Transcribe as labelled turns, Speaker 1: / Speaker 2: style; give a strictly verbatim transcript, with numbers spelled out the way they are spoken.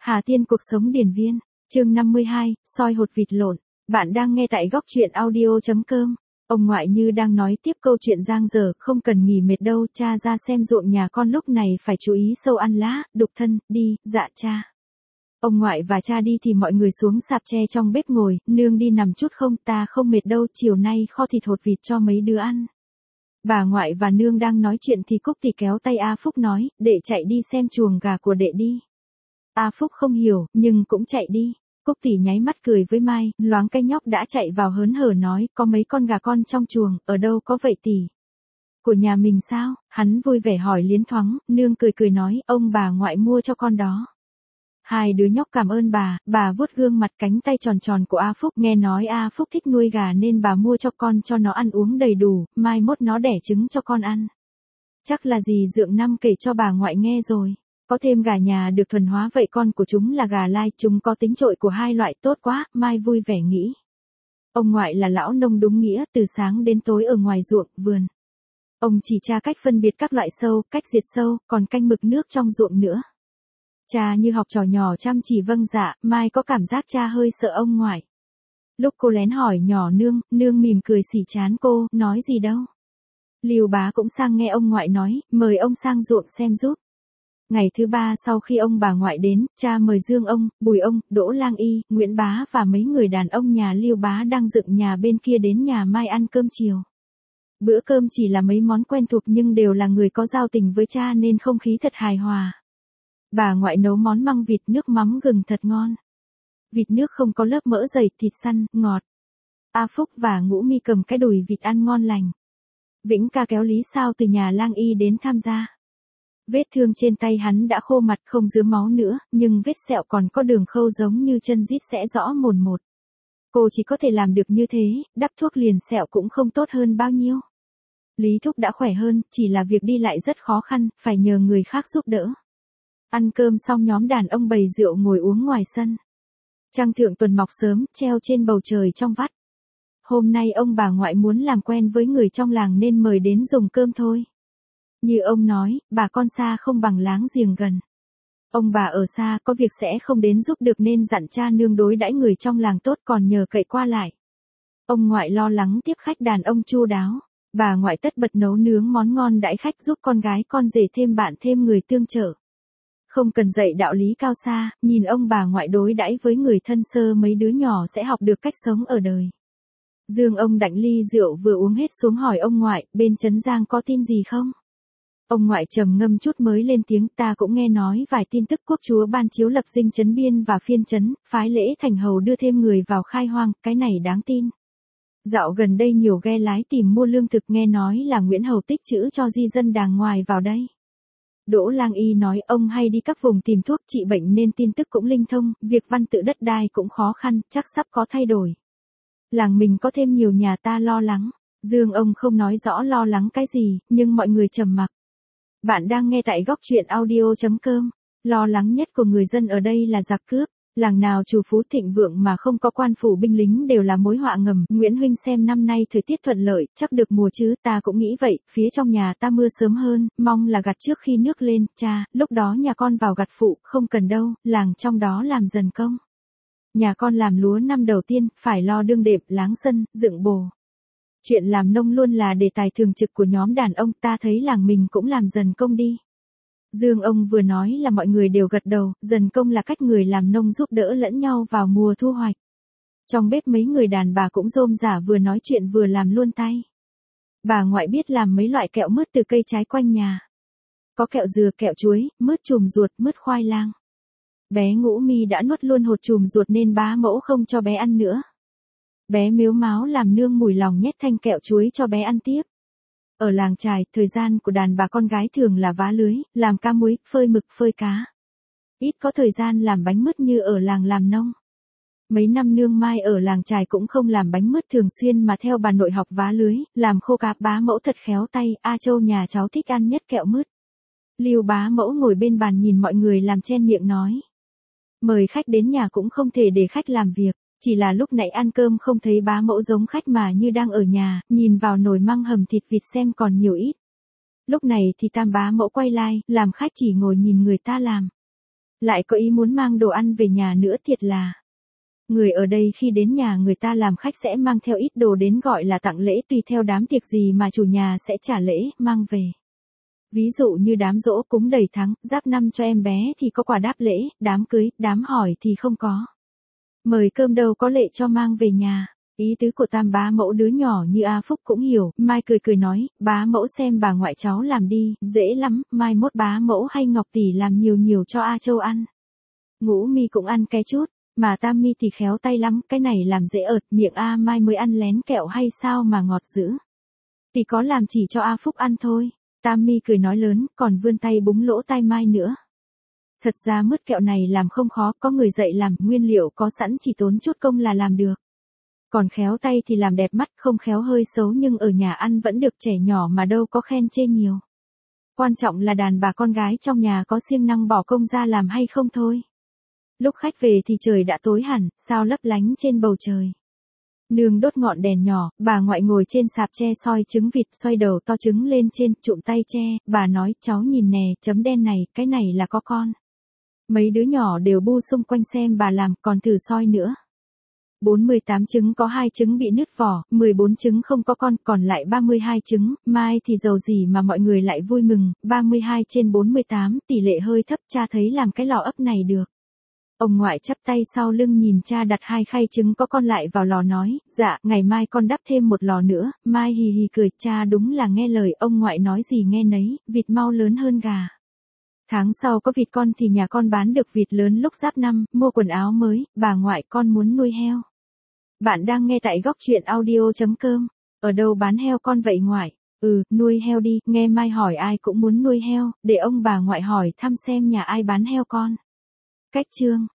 Speaker 1: Hà Tiên cuộc sống điển viên, chương năm mươi hai, soi hột vịt lộn. Bạn đang nghe tại góc truyện audio.com. Ông ngoại như đang nói tiếp câu chuyện giang dở, không cần nghỉ mệt đâu, cha ra xem ruộng nhà con lúc này phải chú ý sâu ăn lá, đục thân, đi, dạ cha. Ông ngoại và cha đi thì mọi người xuống sạp tre trong bếp ngồi, nương đi nằm chút không, ta không mệt đâu, chiều nay kho thịt hột vịt cho mấy đứa ăn. Bà ngoại và nương đang nói chuyện thì Cúc thì kéo tay A Phúc nói, đệ chạy đi xem chuồng gà của đệ đi. A Phúc không hiểu, nhưng cũng chạy đi. Cúc tỷ nháy mắt cười với Mai, loáng cái nhóc đã chạy vào hớn hở nói, có mấy con gà con trong chuồng, ở đâu có vậy tỷ? Của nhà mình sao? Hắn vui vẻ hỏi liến thoáng, nương cười cười nói, ông bà ngoại mua cho con đó. Hai đứa nhóc cảm ơn bà, bà vuốt gương mặt cánh tay tròn tròn của A Phúc, nghe nói A Phúc thích nuôi gà nên bà mua cho con cho nó ăn uống đầy đủ, mai mốt nó đẻ trứng cho con ăn. Chắc là dì Dượng Năm kể cho bà ngoại nghe rồi. Có thêm gà nhà được thuần hóa vậy con của chúng là gà lai, chúng có tính trội của hai loại tốt quá, Mai vui vẻ nghĩ. Ông ngoại là lão nông đúng nghĩa, từ sáng đến tối ở ngoài ruộng, vườn. Ông chỉ tra cách phân biệt các loại sâu, cách diệt sâu, còn canh mực nước trong ruộng nữa. Cha như học trò nhỏ chăm chỉ vâng dạ, Mai có cảm giác cha hơi sợ ông ngoại. Lúc cô lén hỏi nhỏ nương, nương mỉm cười xỉ chán cô, nói gì đâu. Liêu bá cũng sang nghe ông ngoại nói, mời ông sang ruộng xem giúp. Ngày thứ ba sau khi ông bà ngoại đến, cha mời Dương ông, Bùi ông, Đỗ Lang Y, Nguyễn bá và mấy người đàn ông nhà Liêu bá đang dựng nhà bên kia đến nhà Mai ăn cơm chiều. Bữa cơm chỉ là mấy món quen thuộc nhưng đều là người có giao tình với cha nên không khí thật hài hòa. Bà ngoại nấu món măng vịt nước mắm gừng thật ngon. Vịt nước không có lớp mỡ dày, thịt săn, ngọt. A Phúc và Ngũ Mi cầm cái đùi vịt ăn ngon lành. Vĩnh ca kéo Lý Sao từ nhà Lang Y đến tham gia. Vết thương trên tay hắn đã khô mặt không rứa máu nữa, nhưng vết sẹo còn có đường khâu giống như chân rít sẽ rõ mồn một. Cô chỉ có thể làm được như thế, đắp thuốc liền sẹo cũng không tốt hơn bao nhiêu. Lý Thúc đã khỏe hơn, chỉ là việc đi lại rất khó khăn, phải nhờ người khác giúp đỡ. Ăn cơm xong nhóm đàn ông bày rượu ngồi uống ngoài sân. Trăng thượng tuần mọc sớm, treo trên bầu trời trong vắt. Hôm nay ông bà ngoại muốn làm quen với người trong làng nên mời đến dùng cơm thôi. Như ông nói, bà con xa không bằng láng giềng gần. Ông bà ở xa có việc sẽ không đến giúp được nên dặn cha nương đối đãi người trong làng tốt còn nhờ cậy qua lại. Ông ngoại lo lắng tiếp khách đàn ông chu đáo. Bà ngoại tất bật nấu nướng món ngon đãi khách giúp con gái con rể thêm bạn thêm người tương trợ. Không cần dạy đạo lý cao xa, nhìn ông bà ngoại đối đãi với người thân sơ mấy đứa nhỏ sẽ học được cách sống ở đời. Dương ông đạnh ly rượu vừa uống hết xuống hỏi ông ngoại, bên Trấn Giang có tin gì không? Ông ngoại trầm ngâm chút mới lên tiếng, ta cũng nghe nói vài tin tức quốc chúa ban chiếu lập dinh trấn biên và phiên trấn, phái lễ thành hầu đưa thêm người vào khai hoang, cái này đáng tin. Dạo gần đây nhiều ghe lái tìm mua lương thực nghe nói là Nguyễn Hầu tích trữ cho di dân đàng ngoài vào đây. Đỗ Lang Y nói ông hay đi các vùng tìm thuốc trị bệnh nên tin tức cũng linh thông, việc văn tự đất đai cũng khó khăn, chắc sắp có thay đổi. Làng mình có thêm nhiều nhà ta lo lắng. Dương ông không nói rõ lo lắng cái gì, nhưng mọi người trầm mặc. Bạn đang nghe tại góc truyện audio.com. Lo lắng nhất của người dân ở đây là giặc cướp. Làng nào chủ phú thịnh vượng mà không có quan phủ binh lính đều là mối họa ngầm. Nguyễn huynh xem năm nay thời tiết thuận lợi, chắc được mùa chứ, ta cũng nghĩ vậy, phía trong nhà ta mưa sớm hơn, mong là gặt trước khi nước lên, cha, lúc đó nhà con vào gặt phụ, không cần đâu, làng trong đó làm dần công. Nhà con làm lúa năm đầu tiên, phải lo đương đệm, láng sân, dựng bồ. Chuyện làm nông luôn là đề tài thường trực của nhóm đàn ông, ta thấy làng mình cũng làm dần công đi. Dương ông vừa nói là mọi người đều gật đầu, dần công là cách người làm nông giúp đỡ lẫn nhau vào mùa thu hoạch. Trong bếp mấy người đàn bà cũng rôm rả vừa nói chuyện vừa làm luôn tay. Bà ngoại biết làm mấy loại kẹo mứt từ cây trái quanh nhà. Có kẹo dừa, kẹo chuối, mứt chùm ruột, mứt khoai lang. Bé Ngũ Mi đã nuốt luôn hột chùm ruột nên bá mẫu không cho bé ăn nữa. Bé mếu máo làm nương mùi lòng nhét thanh kẹo chuối cho bé ăn tiếp. Ở làng Trài, thời gian của đàn bà con gái thường là vá lưới, làm cá muối, phơi mực, phơi cá. Ít có thời gian làm bánh mứt như ở làng làm nông. Mấy năm nương Mai ở làng Trài cũng không làm bánh mứt thường xuyên mà theo bà nội học vá lưới, làm khô cá. Bá mẫu thật khéo tay, A Châu nhà cháu thích ăn nhất kẹo mứt. Lưu bá mẫu ngồi bên bàn nhìn mọi người làm chen miệng nói. Mời khách đến nhà cũng không thể để khách làm việc. Chỉ là lúc nãy ăn cơm không thấy bá mẫu giống khách mà như đang ở nhà, nhìn vào nồi măng hầm thịt vịt xem còn nhiều ít. Lúc này thì tam bá mẫu quay lại, làm khách chỉ ngồi nhìn người ta làm. Lại có ý muốn mang đồ ăn về nhà nữa, thiệt là. Người ở đây khi đến nhà người ta làm khách sẽ mang theo ít đồ đến gọi là tặng lễ, tùy theo đám tiệc gì mà chủ nhà sẽ trả lễ, mang về. Ví dụ như đám giỗ cúng đầy tháng, giáp năm cho em bé thì có quà đáp lễ, đám cưới, đám hỏi thì không có. Mời cơm đâu có lệ cho mang về nhà. Ý tứ của tam bá mẫu đứa nhỏ như A Phúc cũng hiểu, Mai cười cười nói, bá mẫu xem bà ngoại cháu làm đi, dễ lắm, mai mốt bá mẫu hay Ngọc tỷ làm nhiều nhiều cho A Châu ăn. Ngũ Mi cũng ăn cái chút, mà Tam Mi thì khéo tay lắm, cái này làm dễ ợt, miệng A Mai mới ăn lén kẹo hay sao mà ngọt dữ. Thì có làm chỉ cho A Phúc ăn thôi. Tam Mi cười nói lớn, còn vươn tay búng lỗ tai Mai nữa. Thật ra mứt kẹo này làm không khó, có người dạy làm, nguyên liệu có sẵn chỉ tốn chút công là làm được. Còn khéo tay thì làm đẹp mắt, không khéo hơi xấu nhưng ở nhà ăn vẫn được, trẻ nhỏ mà đâu có khen chê nhiều. Quan trọng là đàn bà con gái trong nhà có siêng năng bỏ công ra làm hay không thôi. Lúc khách về thì trời đã tối hẳn, sao lấp lánh trên bầu trời. Nương đốt ngọn đèn nhỏ, bà ngoại ngồi trên sạp tre soi trứng vịt, xoay đầu to trứng lên trên, trụm tay tre, bà nói, cháu nhìn nè, chấm đen này, cái này là có con. Mấy đứa nhỏ đều bu xung quanh xem bà làm, còn thử soi nữa. bốn mươi tám trứng có hai trứng bị nứt vỏ, mười bốn trứng không có con, còn lại ba mươi hai trứng, mai thì giàu gì mà mọi người lại vui mừng, ba mươi hai trên bốn mươi tám, tỷ lệ hơi thấp, cha thấy làm cái lò ấp này được. Ông ngoại chắp tay sau lưng nhìn cha đặt hai khay trứng có con lại vào lò nói, dạ, ngày mai con đắp thêm một lò nữa, Mai hì hì cười, cha đúng là nghe lời, ông ngoại nói gì nghe nấy, vịt mau lớn hơn gà. Tháng sau có vịt con thì nhà con bán được vịt lớn lúc giáp năm, mua quần áo mới, bà ngoại con muốn nuôi heo. Bạn đang nghe tại góc truyện audio chấm com, ở đâu bán heo con vậy ngoại? Ừ, nuôi heo đi, nghe Mai hỏi ai cũng muốn nuôi heo, để ông bà ngoại hỏi thăm xem nhà ai bán heo con. Cách chương